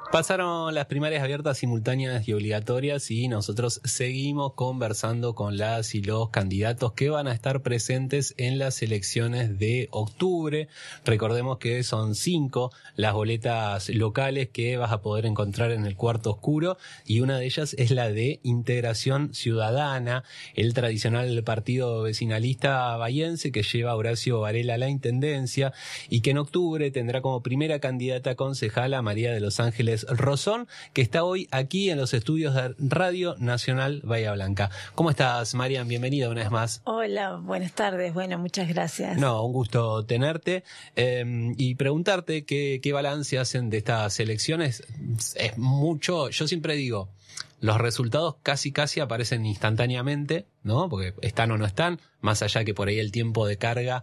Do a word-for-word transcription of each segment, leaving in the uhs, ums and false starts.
Pasaron las primarias abiertas, simultáneas y obligatorias y nosotros seguimos conversando con las y los candidatos que van a estar presentes en las elecciones de octubre. Recordemos que son cinco las boletas locales que vas a poder encontrar en el cuarto oscuro y una de ellas es la de Integración Ciudadana, el tradicional partido vecinalista bahiense que lleva a Horacio Varela a la intendencia y que en octubre tendrá como primera candidata concejal a María de los Ángeles Rosón, que está hoy aquí en los estudios de Radio Nacional Bahía Blanca. ¿Cómo estás, Marian? Bienvenida una vez más. Hola, buenas tardes. Bueno, muchas gracias. No, un gusto tenerte eh, y preguntarte qué, qué balance hacen de estas elecciones. Es mucho, yo siempre digo, los resultados casi casi aparecen instantáneamente, ¿no? Porque están o no están, más allá que por ahí el tiempo de carga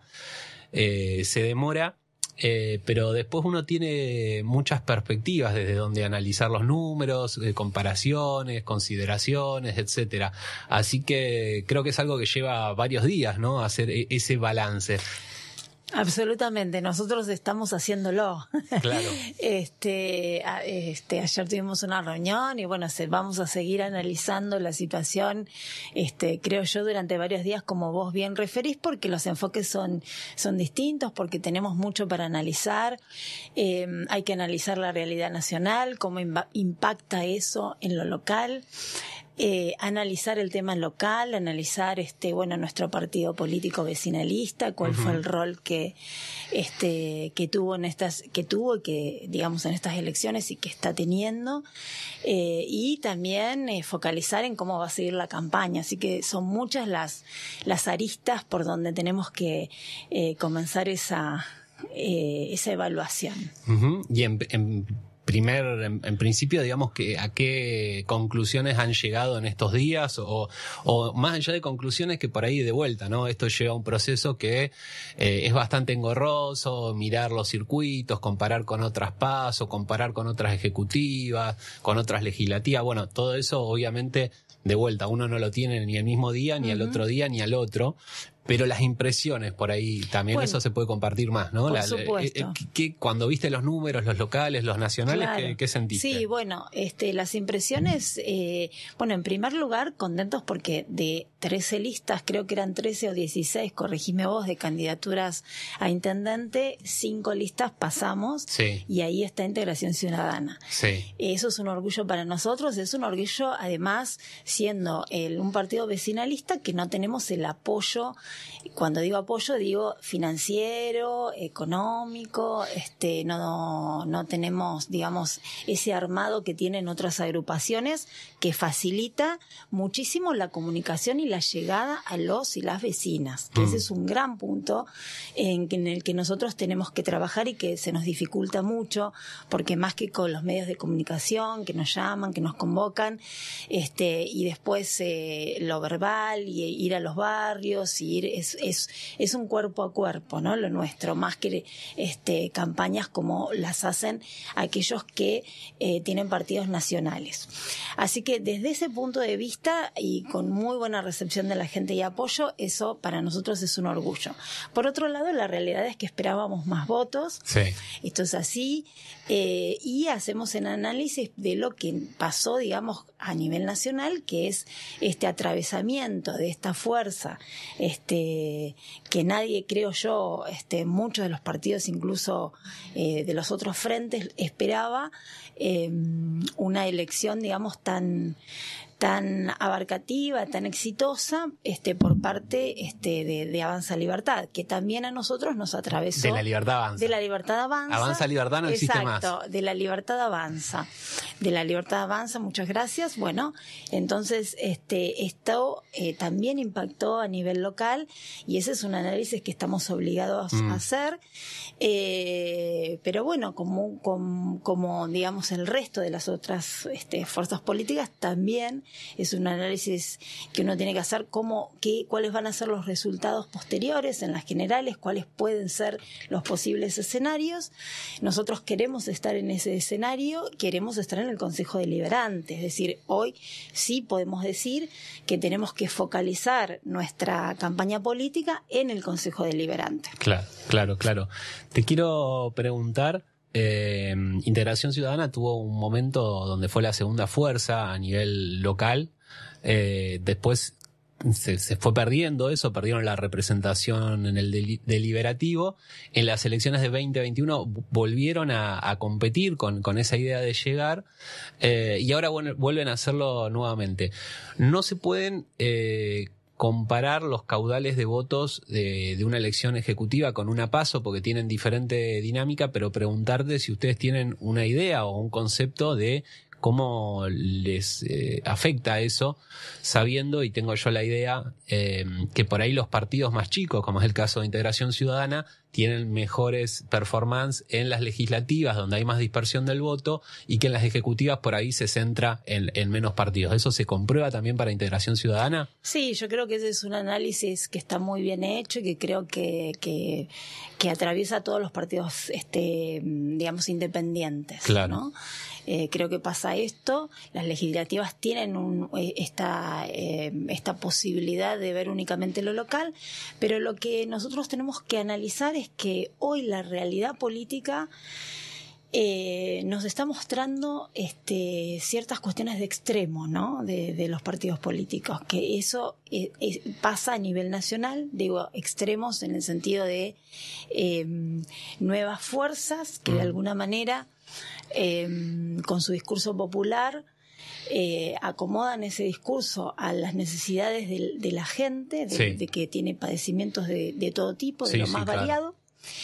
eh, se demora. Eh, pero después uno tiene muchas perspectivas desde donde analizar los números, eh, comparaciones, consideraciones, etcétera. Así que creo que es algo que lleva varios días, ¿no? Hacer e- ese balance. Absolutamente, nosotros estamos haciéndolo. Claro. Este, este, ayer tuvimos una reunión y bueno, se, vamos a seguir analizando la situación, este, creo yo, durante varios días, como vos bien referís, porque los enfoques son, son distintos, porque tenemos mucho para analizar. Eh, hay que analizar la realidad nacional, cómo imba- impacta eso en lo local. Eh, analizar el tema local, analizar este bueno nuestro partido político vecinalista, cuál uh-huh. fue el rol que este que tuvo en estas que tuvo que digamos en estas elecciones y que está teniendo eh, y también eh, focalizar en cómo va a seguir la campaña. Así que son muchas las las aristas por donde tenemos que eh, comenzar esa eh, esa evaluación. Uh-huh. Y en, en... Primer, en, en principio, digamos, que a qué conclusiones han llegado en estos días o, o más allá de conclusiones que por ahí de vuelta, ¿no? Esto lleva a un proceso que eh, es bastante engorroso, mirar los circuitos, comparar con otras PASO, comparar con otras ejecutivas, con otras legislativas. Bueno, todo eso obviamente de vuelta uno no lo tiene ni el mismo día, ni uh-huh. al otro día, ni al otro. Pero las impresiones por ahí también, bueno, eso se puede compartir más, ¿no? Por La, supuesto. Eh, ¿qué, cuando viste los números, los locales, los nacionales, claro. ¿qué, qué sentiste? Sí, bueno, este, las impresiones, eh, bueno, en primer lugar, contentos porque de trece listas, creo que eran trece o dieciséis, corregime vos, de candidaturas a intendente, cinco listas pasamos sí. y ahí está Integración Ciudadana. Sí. Eso es un orgullo para nosotros, es un orgullo además siendo el, un partido vecinalista que no tenemos el apoyo. Cuando digo apoyo, digo financiero, económico, este, no, no tenemos, digamos, ese armado que tienen otras agrupaciones que facilita muchísimo la comunicación y la llegada a los y las vecinas. Que mm. Ese es un gran punto en, en el que nosotros tenemos que trabajar y que se nos dificulta mucho, porque más que con los medios de comunicación que nos llaman, que nos convocan, este, y después eh, lo verbal y ir a los barrios y ir Es, es, es un cuerpo a cuerpo, ¿no? Lo nuestro, más que este, campañas como las hacen aquellos que eh, tienen partidos nacionales. Así que desde ese punto de vista y con muy buena recepción de la gente y apoyo, eso para nosotros es un orgullo. Por otro lado, la realidad es que esperábamos más votos. Sí. Esto es así. Eh, y hacemos el análisis de lo que pasó, digamos, a nivel nacional, que es este atravesamiento de esta fuerza, este que nadie, creo yo, este, muchos de los partidos, incluso eh, de los otros frentes, esperaba eh, una elección, digamos, tan tan abarcativa, tan exitosa, este, por parte este, de, de Avanza Libertad, que también a nosotros nos atravesó. De la Libertad Avanza. De la Libertad Avanza. Avanza Libertad no existe exacto, más. Exacto, de la Libertad Avanza. De la Libertad Avanza, muchas gracias. Bueno, entonces este, esto eh, también impactó a nivel local y ese es un análisis que estamos obligados mm. a hacer. Eh, pero bueno, como, como, como digamos el resto de las otras este, fuerzas políticas, también es un análisis que uno tiene que hacer cómo, qué, cuáles van a ser los resultados posteriores en las generales, cuáles pueden ser los posibles escenarios. Nosotros queremos estar en ese escenario, queremos estar en el Consejo Deliberante, es decir, hoy sí podemos decir que tenemos que focalizar nuestra campaña política en el Consejo Deliberante. Claro, claro, claro. Te quiero preguntar eh, Integración Ciudadana tuvo un momento donde fue la segunda fuerza a nivel local. Eh, después se, se fue perdiendo eso, perdieron la representación en el deli- deliberativo. En las elecciones de veinte veintiuno volvieron a, a competir con, con esa idea de llegar, eh, y ahora vuel- vuelven a hacerlo nuevamente. No se pueden eh, comparar los caudales de votos de, de una elección ejecutiva con una PASO porque tienen diferente dinámica, pero preguntarte si ustedes tienen una idea o un concepto de cómo les eh, afecta eso, sabiendo, y tengo yo la idea, eh, que por ahí los partidos más chicos, como es el caso de Integración Ciudadana, tienen mejores performance en las legislativas, donde hay más dispersión del voto, y que en las ejecutivas por ahí se centra en, en menos partidos. ¿Eso se comprueba también para Integración Ciudadana? Sí, yo creo que ese es un análisis que está muy bien hecho y que creo que, que, que atraviesa a todos los partidos, este, digamos, independientes. Claro. ¿No? Eh, creo que pasa esto, las legislativas tienen un, esta, eh, esta posibilidad de ver únicamente lo local, pero lo que nosotros tenemos que analizar es que hoy la realidad política eh, nos está mostrando este, ciertas cuestiones de extremo, ¿no? de, de los partidos políticos, que eso eh, eh, pasa a nivel nacional, digo extremos en el sentido de eh, nuevas fuerzas que de alguna manera Eh, con su discurso popular eh, acomodan ese discurso a las necesidades de, de la gente, de, sí. de que tiene padecimientos de, de todo tipo, de sí, lo sí, más claro. variado.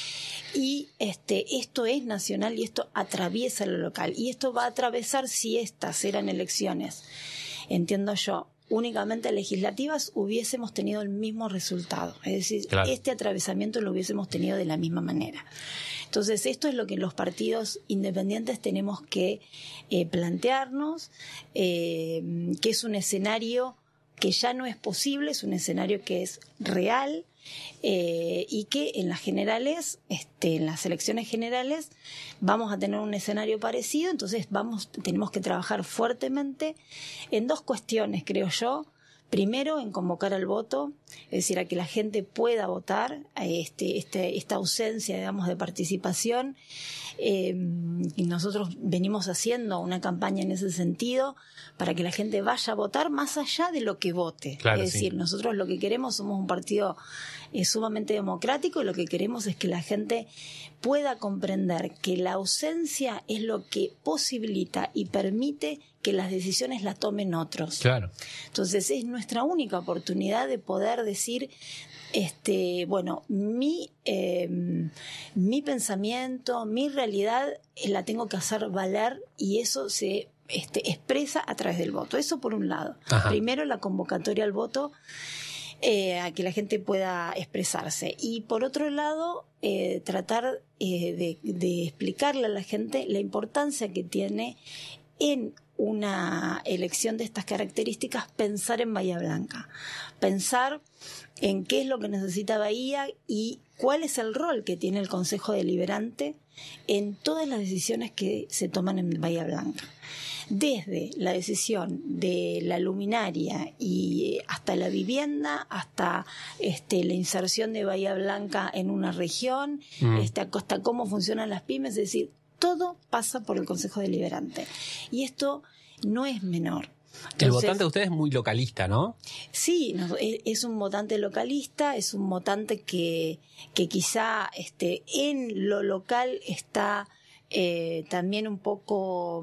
Y este, esto es nacional y esto atraviesa lo local. Y esto va a atravesar si estas eran elecciones, entiendo yo, únicamente legislativas, hubiésemos tenido el mismo resultado. Es decir, claro. este atravesamiento lo hubiésemos tenido de la misma manera. Entonces, esto es lo que los partidos independientes tenemos que eh, plantearnos, eh, que es un escenario que ya no es posible, es un escenario que es real, eh, y que en las generales, este, en las elecciones generales, vamos a tener un escenario parecido. Entonces, vamos, tenemos que trabajar fuertemente en dos cuestiones, creo yo. Primero, en convocar al voto, es decir, a que la gente pueda votar, a este, este, esta ausencia, digamos, de participación. Eh, y nosotros venimos haciendo una campaña en ese sentido para que la gente vaya a votar más allá de lo que vote. Claro, es decir, sí. nosotros lo que queremos, somos un partido eh, sumamente democrático, y lo que queremos es que la gente pueda comprender que la ausencia es lo que posibilita y permite que las decisiones las tomen otros. Claro. Entonces es nuestra única oportunidad de poder decir, este, bueno, mi, eh, mi pensamiento, mi realidad eh, la tengo que hacer valer, y eso se este, expresa a través del voto. Eso por un lado. Ajá. Primero, la convocatoria al voto, eh, a que la gente pueda expresarse. Y por otro lado, eh, tratar eh, de, de explicarle a la gente la importancia que tiene en una elección de estas características pensar en Bahía Blanca, pensar en qué es lo que necesita Bahía y cuál es el rol que tiene el Consejo Deliberante en todas las decisiones que se toman en Bahía Blanca. Desde la decisión de la luminaria y hasta la vivienda, hasta este, la inserción de Bahía Blanca en una región, mm. este, hasta cómo funcionan las pymes, es decir, todo pasa por el Consejo Deliberante. Y esto no es menor. Entonces, el votante de ustedes es muy localista, ¿no? Sí, no, es, es un votante localista, es un votante que, que quizá este, en lo local está eh, también un poco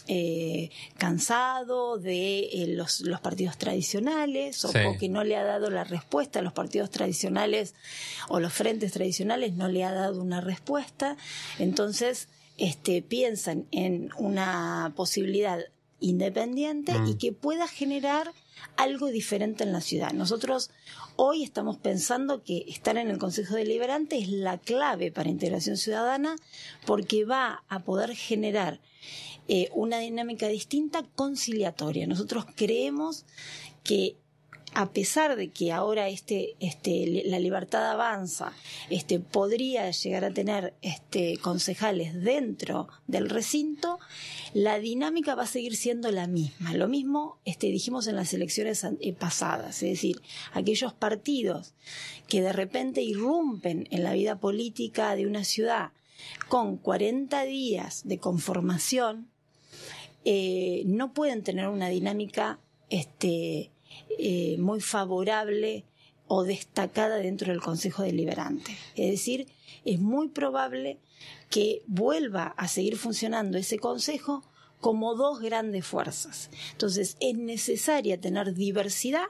eh, cansado de eh, los, los partidos tradicionales, o, sí. o que no le ha dado la respuesta a los partidos tradicionales, o los frentes tradicionales no le ha dado una respuesta. Entonces, Este, piensan en una posibilidad independiente mm. y que pueda generar algo diferente en la ciudad. Nosotros hoy estamos pensando que estar en el Consejo Deliberante es la clave para Integración Ciudadana, porque va a poder generar eh, una dinámica distinta, conciliatoria. Nosotros creemos que, a pesar de que ahora este, este, la libertad avanza, este, podría llegar a tener este, concejales dentro del recinto, la dinámica va a seguir siendo la misma. Lo mismo este, dijimos en las elecciones pasadas, es decir, aquellos partidos que de repente irrumpen en la vida política de una ciudad con cuarenta días de conformación, eh, no pueden tener una dinámica este, eh, muy favorable o destacada dentro del Consejo Deliberante. Es decir, es muy probable que vuelva a seguir funcionando ese Consejo como dos grandes fuerzas. Entonces, es necesaria tener diversidad,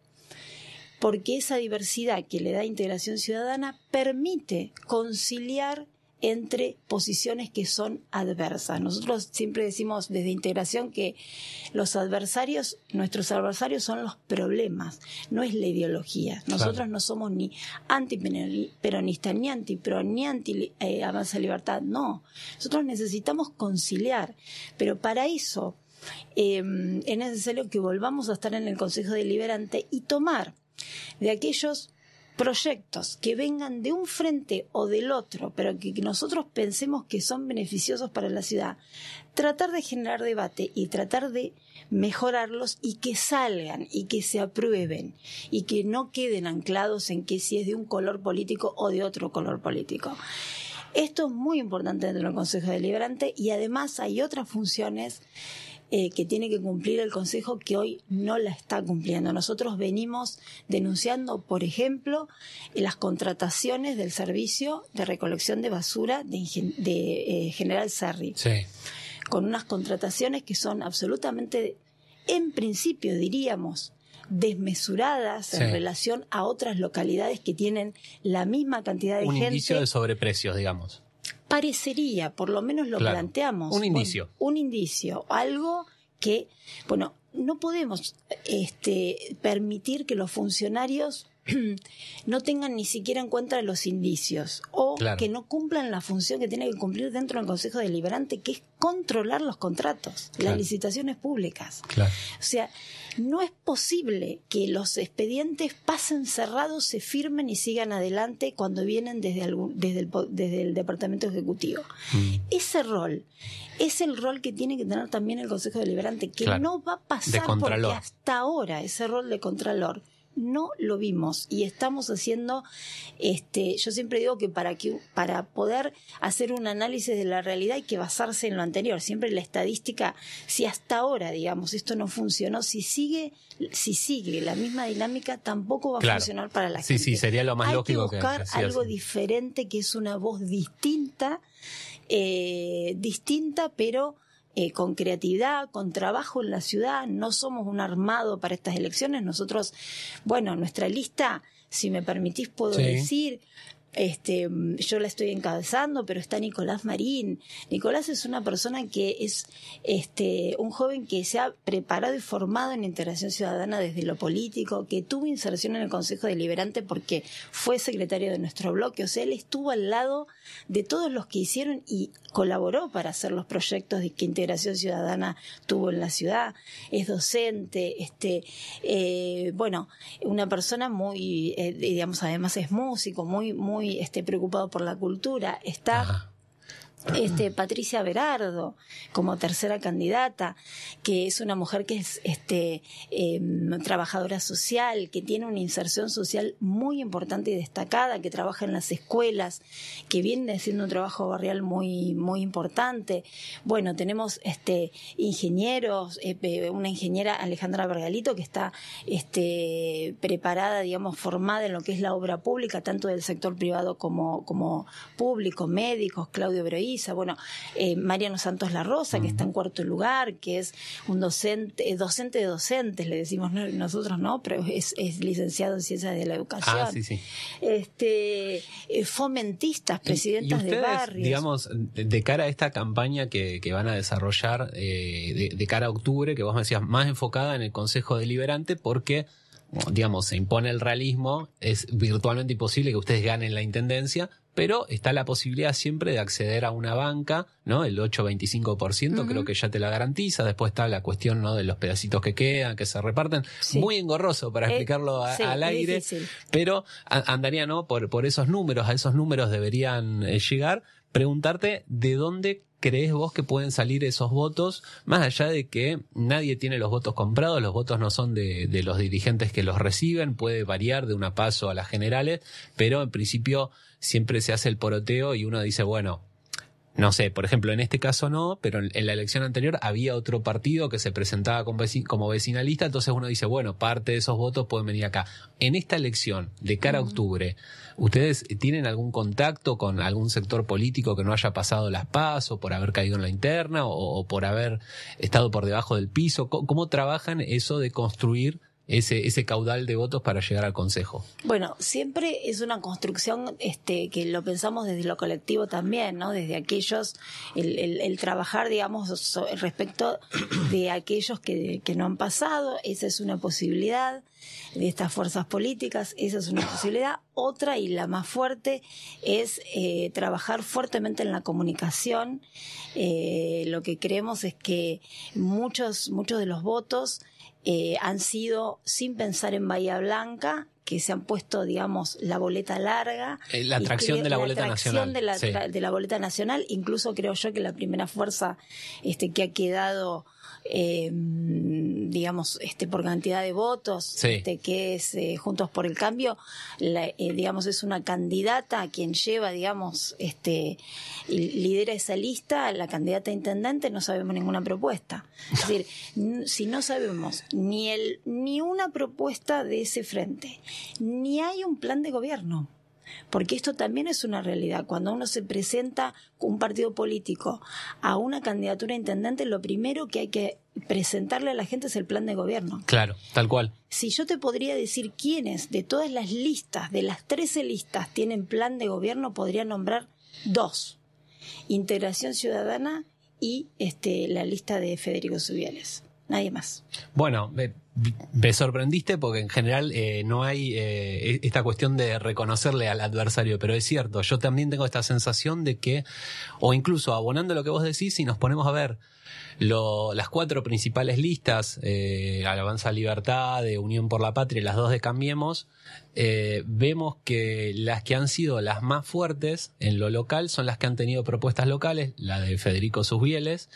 porque esa diversidad que le da Integración Ciudadana permite conciliar entre posiciones que son adversas. Nosotros siempre decimos desde Integración que los adversarios, nuestros adversarios son los problemas, no es la ideología. Nosotros claro. no somos ni antiperonistas, ni antipro, ni anti eh, Avanza Libertad, no. Nosotros necesitamos conciliar, pero para eso eh, es necesario que volvamos a estar en el Consejo Deliberante y tomar de aquellos proyectos que vengan de un frente o del otro, pero que nosotros pensemos que son beneficiosos para la ciudad, tratar de generar debate y tratar de mejorarlos y que salgan y que se aprueben y que no queden anclados en que si es de un color político o de otro color político. Esto es muy importante dentro del Consejo Deliberante y además hay otras funciones Eh, que tiene que cumplir el Consejo que hoy no la está cumpliendo. Nosotros venimos denunciando, por ejemplo, las contrataciones del servicio de recolección de basura de, de eh, General Sarri, sí. con unas contrataciones que son absolutamente, en principio diríamos, desmesuradas sí. en relación a otras localidades que tienen la misma cantidad de Un gente. Un indicio de sobreprecios, digamos. Parecería, por lo menos lo claro. planteamos. Un indicio. Bueno, un indicio, algo que, bueno, no podemos este, permitir que los funcionarios no tengan ni siquiera en cuenta los indicios o claro. que no cumplan la función que tienen que cumplir dentro del Consejo Deliberante, que es controlar los contratos, claro. las licitaciones públicas. Claro. O sea, no es posible que los expedientes pasen cerrados, se firmen y sigan adelante cuando vienen desde, algún, desde, el, desde el Departamento Ejecutivo. Mm. Ese rol es el rol que tiene que tener también el Consejo Deliberante, que claro. no va a pasar porque hasta ahora ese rol de Contralor no lo vimos y estamos haciendo, este, yo siempre digo que para que para poder hacer un análisis de la realidad hay que basarse en lo anterior. Siempre la estadística, si hasta ahora, digamos, esto no funcionó, si sigue, si sigue la misma dinámica, tampoco va a claro. funcionar para la sí, gente. Sí, sí, sería lo más hay lógico que buscar que, que algo así. diferente, que es una voz distinta, eh, distinta, pero Eh, con creatividad, con trabajo en la ciudad. No somos un armado para estas elecciones. Nosotros, bueno, nuestra lista, si me permitís puedo sí. decir, este, yo la estoy encabezando, pero está Nicolás Marín. Nicolás es una persona que es este, un joven que se ha preparado y formado en Integración Ciudadana desde lo político, que tuvo inserción en el Consejo Deliberante porque fue secretario de nuestro bloque. O sea, él estuvo al lado de todos los que hicieron y colaboró para hacer los proyectos de que Integración Ciudadana tuvo en la ciudad. Es docente, este, eh, bueno, una persona muy, eh, digamos, además es músico, muy, muy Este, preocupado por la cultura. Está Ajá. este, Patricia Berardo como tercera candidata, que es una mujer que es este, eh, trabajadora social, que tiene una inserción social muy importante y destacada, que trabaja en las escuelas, que viene haciendo un trabajo barrial muy, muy importante. Bueno, tenemos este, ingenieros, eh, una ingeniera Alejandra Bergalito que está este, preparada, digamos, formada en lo que es la obra pública, tanto del sector privado como, como público, médicos, Claudio Broí. Bueno, eh, Mariano Santos La Rosa, que está en cuarto lugar, que es un docente, eh, docente de docentes, le decimos no, nosotros, no, pero es, es licenciado en Ciencias de la Educación. Ah, sí, sí. Este, eh, fomentistas, presidentas ¿Y ustedes, de barrios. Digamos, de cara a esta campaña que, que van a desarrollar eh, de, de cara a octubre, que vos me decías, más enfocada en el Consejo Deliberante, porque, digamos, se impone el realismo, es virtualmente imposible que ustedes ganen la intendencia, pero está la posibilidad siempre de acceder a una banca, ¿no? El ocho a veinticinco por ciento uh-huh. creo que ya te la garantiza. Después está la cuestión, ¿no? De los pedacitos que quedan, que se reparten. Sí. Muy engorroso para explicarlo a, sí, al aire, pero a, andaría, ¿no? Por, por esos números, a esos números deberían eh, llegar. Preguntarte de dónde crees vos que pueden salir esos votos, más allá de que nadie tiene los votos comprados, los votos no son de, de los dirigentes que los reciben, puede variar de una PASO a las generales, pero en principio siempre se hace el poroteo y uno dice, bueno, no sé, por ejemplo, en este caso no, pero en, en la elección anterior había otro partido que se presentaba como, veci- como vecinalista, entonces uno dice, bueno, parte de esos votos pueden venir acá. En esta elección, de cara a octubre, ¿ustedes tienen algún contacto con algún sector político que no haya pasado las PASO por haber caído en la interna o, o por haber estado por debajo del piso? ¿Cómo, cómo trabajan eso de construir ese, ese caudal de votos para llegar al Consejo? Bueno, siempre es una construcción este, que lo pensamos desde lo colectivo también, ¿no? Desde aquellos, el, el, el trabajar, digamos, so, respecto de aquellos que, que no han pasado, esa es una posibilidad, de estas fuerzas políticas, esa es una posibilidad. Otra, y la más fuerte, es eh, trabajar fuertemente en la comunicación. Eh, lo que creemos es que muchos, muchos de los votos Eh, han sido sin pensar en Bahía Blanca, que se han puesto, digamos, la boleta larga. Eh, la atracción que, de la, la boleta atracción nacional. De la, sí. de la boleta nacional. Incluso creo yo que la primera fuerza este, que ha quedado, eh, digamos, este, por cantidad de votos, sí. este, que es eh, Juntos por el Cambio, la, eh, digamos, es una candidata a quien lleva, digamos, este, lidera esa lista, la candidata a intendente, no sabemos ninguna propuesta. Es decir, si no sabemos ni el ni una propuesta de ese frente, ni hay un plan de gobierno, porque esto también es una realidad. Cuando uno se presenta con un partido político a una candidatura a intendente, lo primero que hay que presentarle a la gente es el plan de gobierno. Claro, tal cual. Si yo te podría decir quiénes de todas las listas, de las trece listas, tienen plan de gobierno, podría nombrar dos: Integración Ciudadana y este, la lista de Federico Zubiales. Nadie más. Bueno, me, me sorprendiste porque en general eh, no hay eh, esta cuestión de reconocerle al adversario, pero es cierto, yo también tengo esta sensación de que, o incluso abonando lo que vos decís, si nos ponemos a ver lo, las cuatro principales listas, eh, Avanza Libertad, de Unión por la Patria y las dos de Cambiemos, eh, vemos que las que han sido las más fuertes en lo local son las que han tenido propuestas locales, la de Federico Susbieles,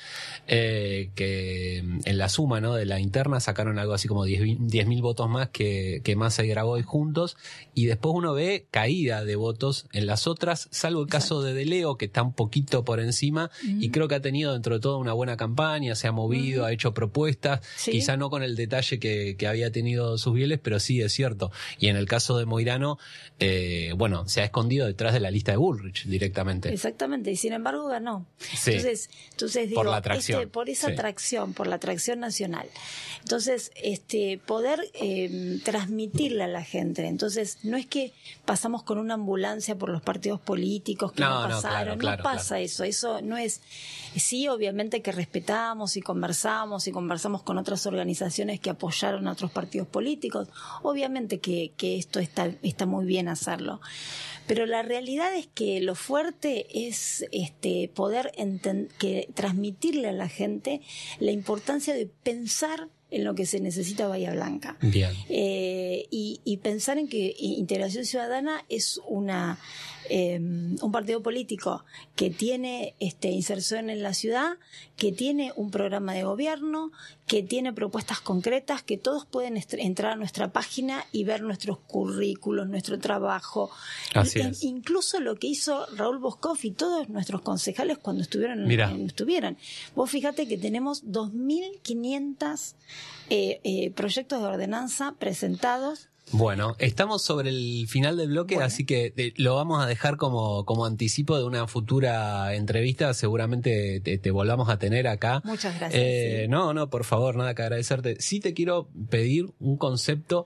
eh, que en la suma, ¿no?, de la interna sacaron algo así como diez mil votos más que, que Massa y Grabois juntos, y después uno ve caída de votos en las otras, salvo el caso de De Leo, que está un poquito por encima, uh-huh. y creo que ha tenido dentro de todo una buena campaña, se ha movido, uh-huh. ha hecho propuestas, ¿sí? Quizá no con el detalle que, que había tenido Susbieles, pero sí es cierto. Y en el caso de Moirano, eh, bueno, se ha escondido detrás de la lista de Bullrich directamente. Exactamente, y sin embargo ganó. Sí. Entonces, entonces digo, por la atracción. Este, por esa sí. atracción, por la atracción nacional. Entonces, este, poder eh, transmitirle a la gente. Entonces, no es que pasamos con una ambulancia por los partidos políticos que no, no pasaron, no, claro, claro, no pasa claro. eso, eso no es. Sí, obviamente que respetamos y conversamos y conversamos con otras organizaciones que apoyaron a otros partidos políticos. Obviamente que, que esto está, está muy bien hacerlo. Pero la realidad es que lo fuerte es este, poder enten- que transmitirle a la gente la importancia de pensar en lo que se necesita Bahía Blanca. Bien. Eh, y, y pensar en que Integración Ciudadana es una eh, un partido político que tiene este, inserción en la ciudad, que tiene un programa de gobierno, que tiene propuestas concretas, que todos pueden est- entrar a nuestra página y ver nuestros currículos, nuestro trabajo. Así y, es. Incluso lo que hizo Raúl Boscoff y todos nuestros concejales cuando estuvieron, en, estuvieron. Vos fíjate que tenemos dos mil quinientos eh, eh, proyectos de ordenanza presentados. Bueno, estamos sobre el final del bloque, bueno. así que te, lo vamos a dejar como, como anticipo de una futura entrevista. Seguramente te, te volvamos a tener acá. Muchas gracias. Eh, sí. No, no, por favor, nada que agradecerte. Sí te quiero pedir un concepto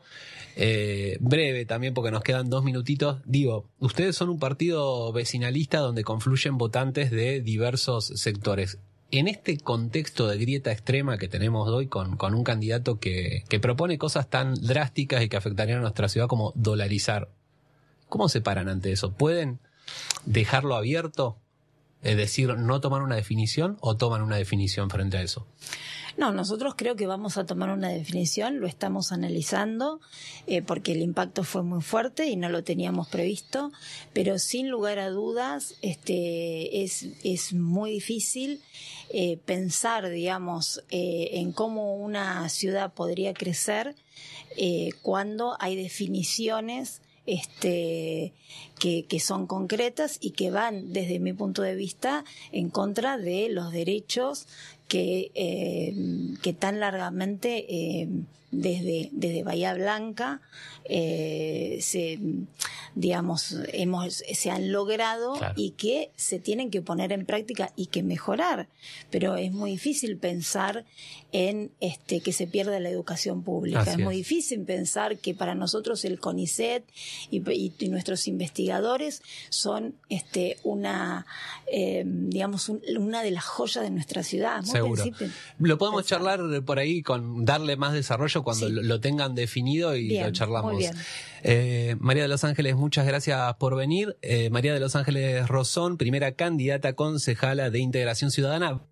eh, breve también, porque nos quedan dos minutitos. Digo, ustedes son un partido vecinalista donde confluyen votantes de diversos sectores. En este contexto de grieta extrema que tenemos hoy con, con un candidato que, que propone cosas tan drásticas y que afectarían a nuestra ciudad como dolarizar, ¿cómo se paran ante eso? ¿Pueden dejarlo abierto? Es decir, ¿no tomar una definición o toman una definición frente a eso? No, nosotros creo que vamos a tomar una definición, lo estamos analizando, eh, porque el impacto fue muy fuerte y no lo teníamos previsto, pero sin lugar a dudas este, es, es muy difícil eh, pensar, digamos, eh, en cómo una ciudad podría crecer eh, cuando hay definiciones este, que, que son concretas y que van, desde mi punto de vista, en contra de los derechos que, eh, que tan largamente eh, desde, desde Bahía Blanca eh, se, digamos, hemos, se han logrado, claro, y que se tienen que poner en práctica y que mejorar. Pero es muy difícil pensar en este que se pierda la educación pública. Así es muy es. difícil pensar que para nosotros el CONICET y, y, y nuestros investigadores son este una eh, digamos un, una de las joyas de nuestra ciudad. Muy Seguro. Lo podemos pensar. charlar por ahí, con darle más desarrollo cuando sí. lo, lo tengan definido y bien, lo charlamos. Muy bien. Eh, María de los Ángeles, muchas gracias por venir. Eh, María de los Ángeles Rozón, primera candidata concejala de Integración Ciudadana.